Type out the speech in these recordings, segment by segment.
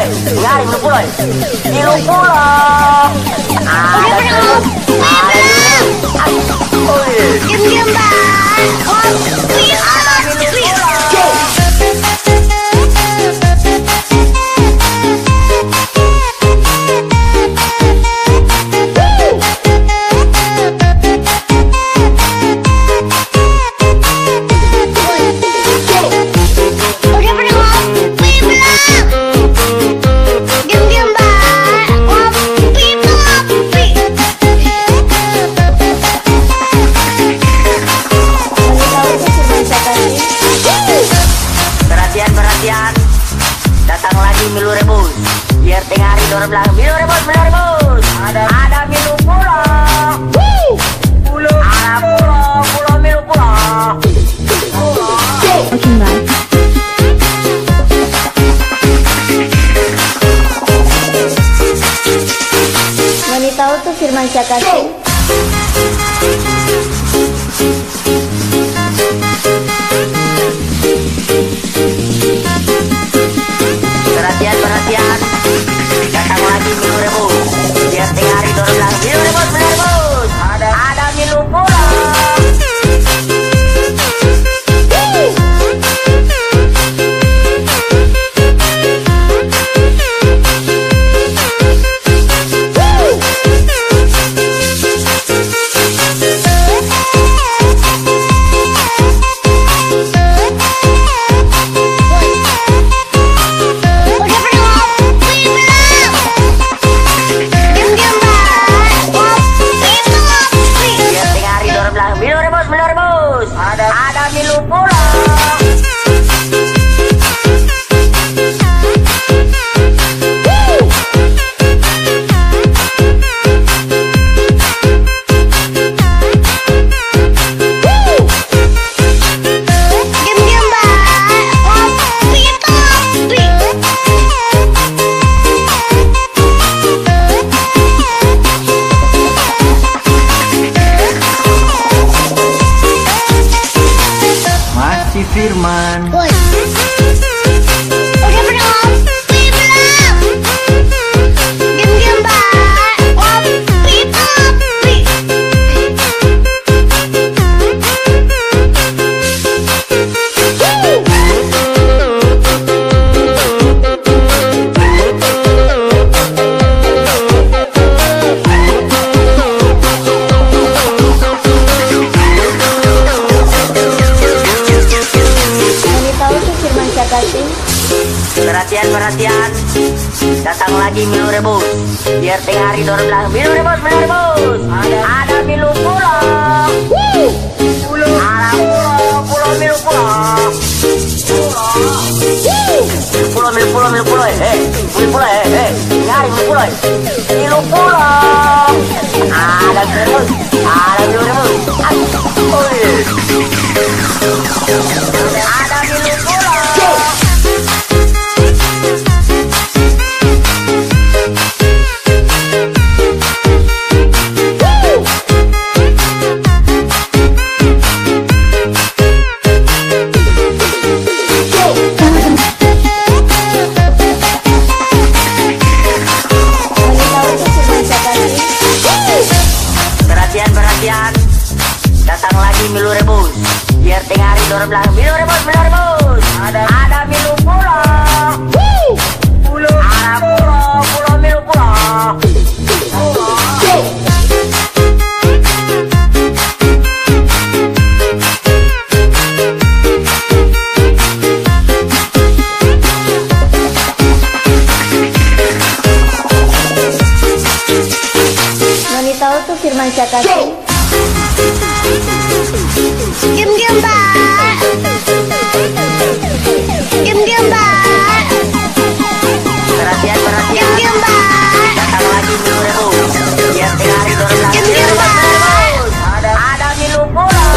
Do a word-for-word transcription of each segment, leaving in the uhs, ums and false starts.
Ngari milu pulau. Milu pulau. Ada terus. Diam-diam Mbak. Oh, ada milu pulau. Datang lagi milu rebus, biar tengah hari dorong belakang. Milu rebus, milu rebus. Ada, ada milu pulau. Pulau, ada pulau, pulau milu pulau. Oke Mbak. Wanita itu Firman Syakasih. Perhatian, perhatian. Datang lagi milu rebus, biar tengah hari dorong belakang. Milu rebus, milu rebus. Ada, ada milu pulau. Ada milu pulau. Firman. Woi. Udah belum? Wih, belum. Diam-diam Mbak. Oh, pipa. Wih. Perhatian, perhatian. Datang lagi milu rebus, biar tengah hari dorong belakang. Milu rebus, milu rebus. Ada, ada milu pulau. Pulau, ada pulau, pulau milu pulau. Pulau, milu pulau, milu pulau. Eh, milu pulau, eh, eh. Nyari milu pulau. Milu pulau. Ada milu rebus, ada milu rebus. Oh, ada milu pulau. Perhatian, datang lagi milu rebus, biar tengah hari dorong belakang. Milu rebus, milu rebus. Ada, ada milu pulau. Pulau, ada pulau, pulau milu pulau. Wanita itu Firman Syakasih. Diam-diam Mbak. Diam-diam Mbak. Perhatian, perhatian. Diam-diam Mbak. Datang lagi milu rebus, biar tengah hari dorong belakang. Diam-diam Mbak. Ada, ada milu pulau.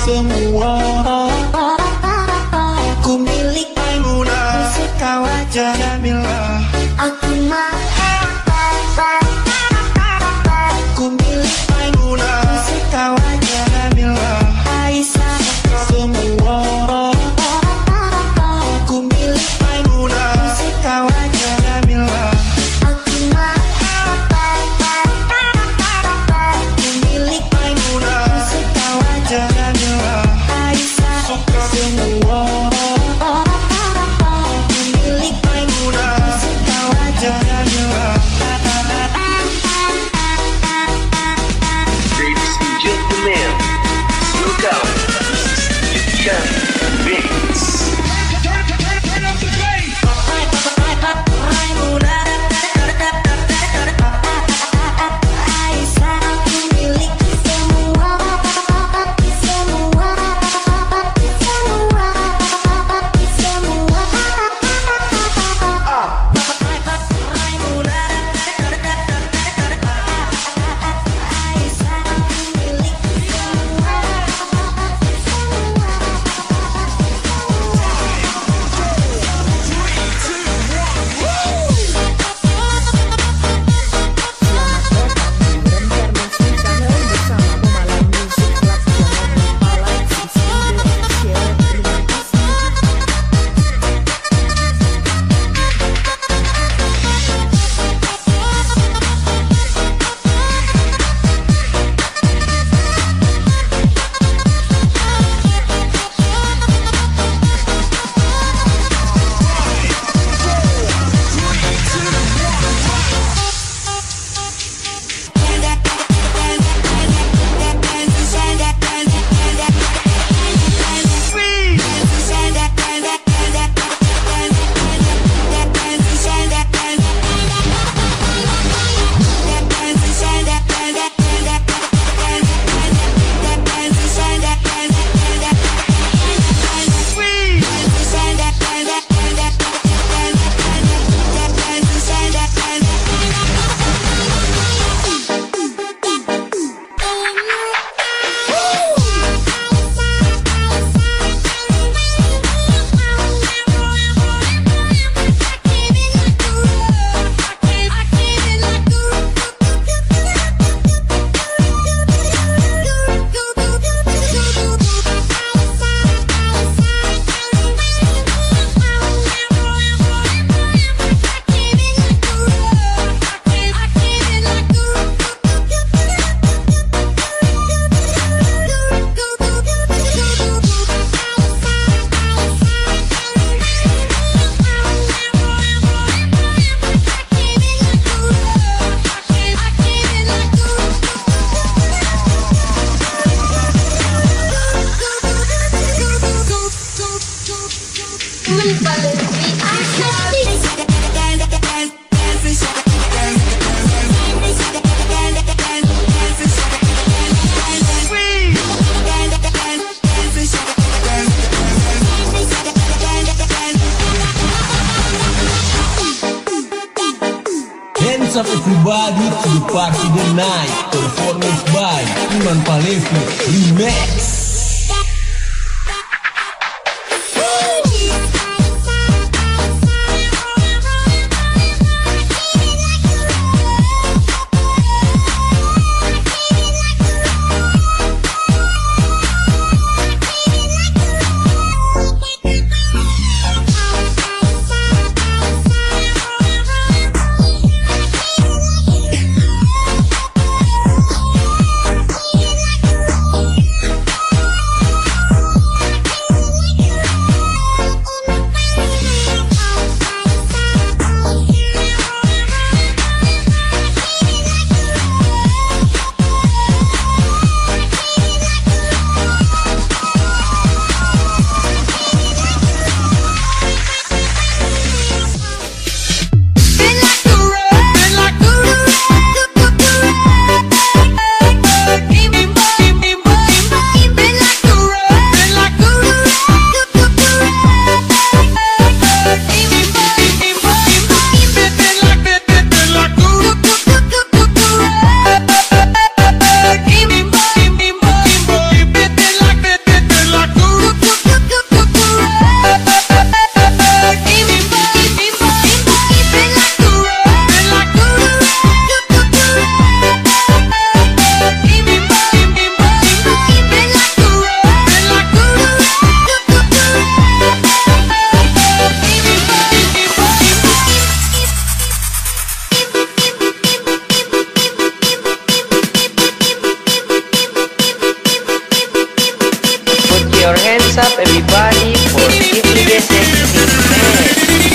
semua. Ku milik Maimunah, suka wajah Jamila. Aku mau Ku milik Maimunah, suka wajah Jamila. Aisyah Semua. Ku milik Maimunah, suka wajah Jamila. Aku mau Ku milik Maimunah, suka wajah Jamila. Aisyah Suka semua. Ku milik Maimunah, suka wajah Jamila. Ladies and gentlemen, look out. Ikan Beats. Aisyah aku milik semua, semua, semua, semua. Aisyah aku milik semua, Hands up everybody to the party tonight. Performance by Iman Palevi Remix. hands up everybody for Simply the Sexy Man.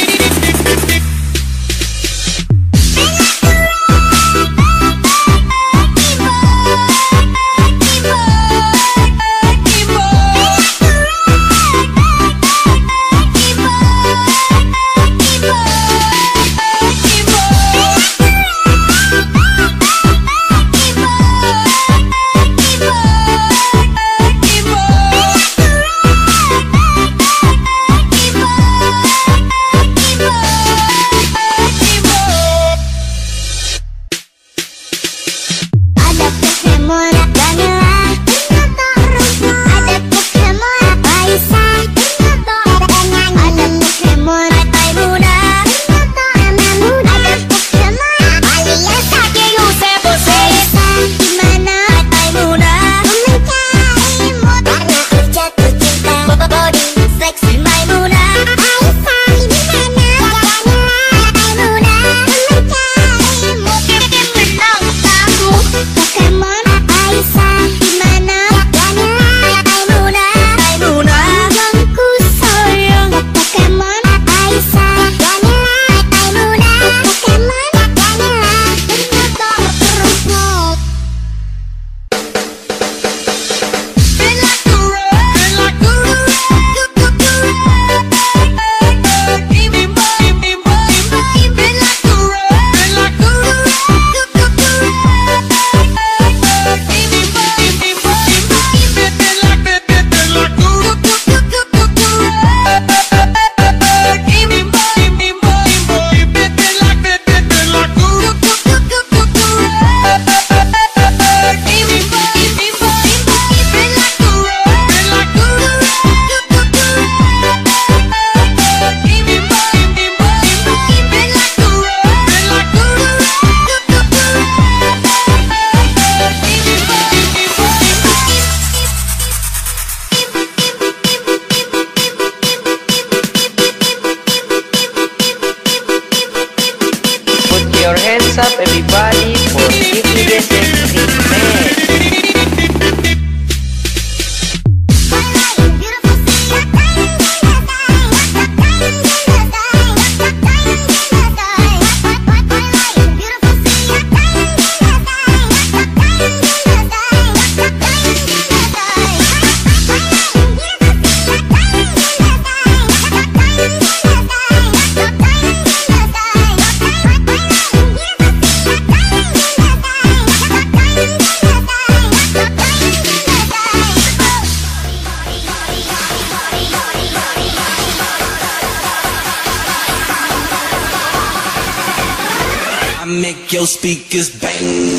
Your hands up everybody for Simply the Sexy Man. I make your speakers bang.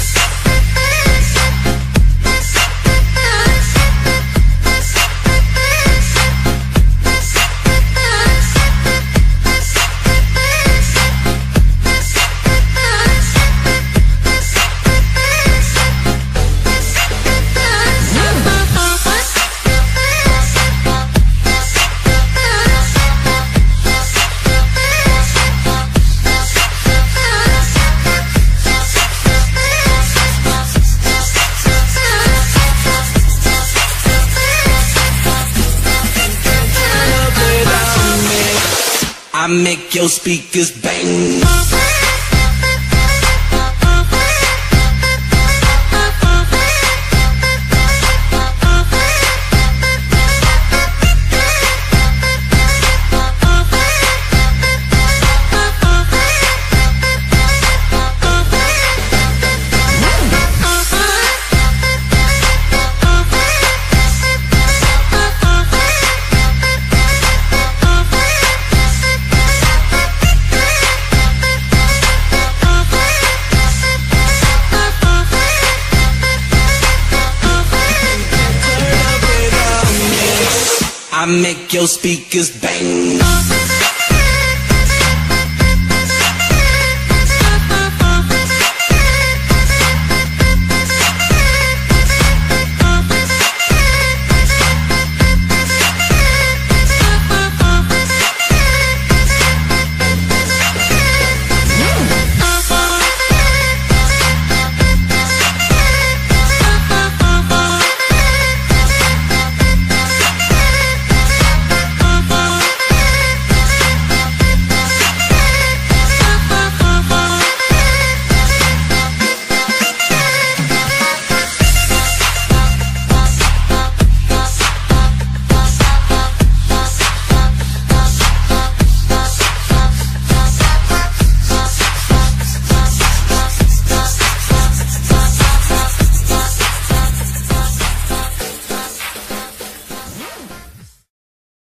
I make your speakers bang. I make your speakers bang.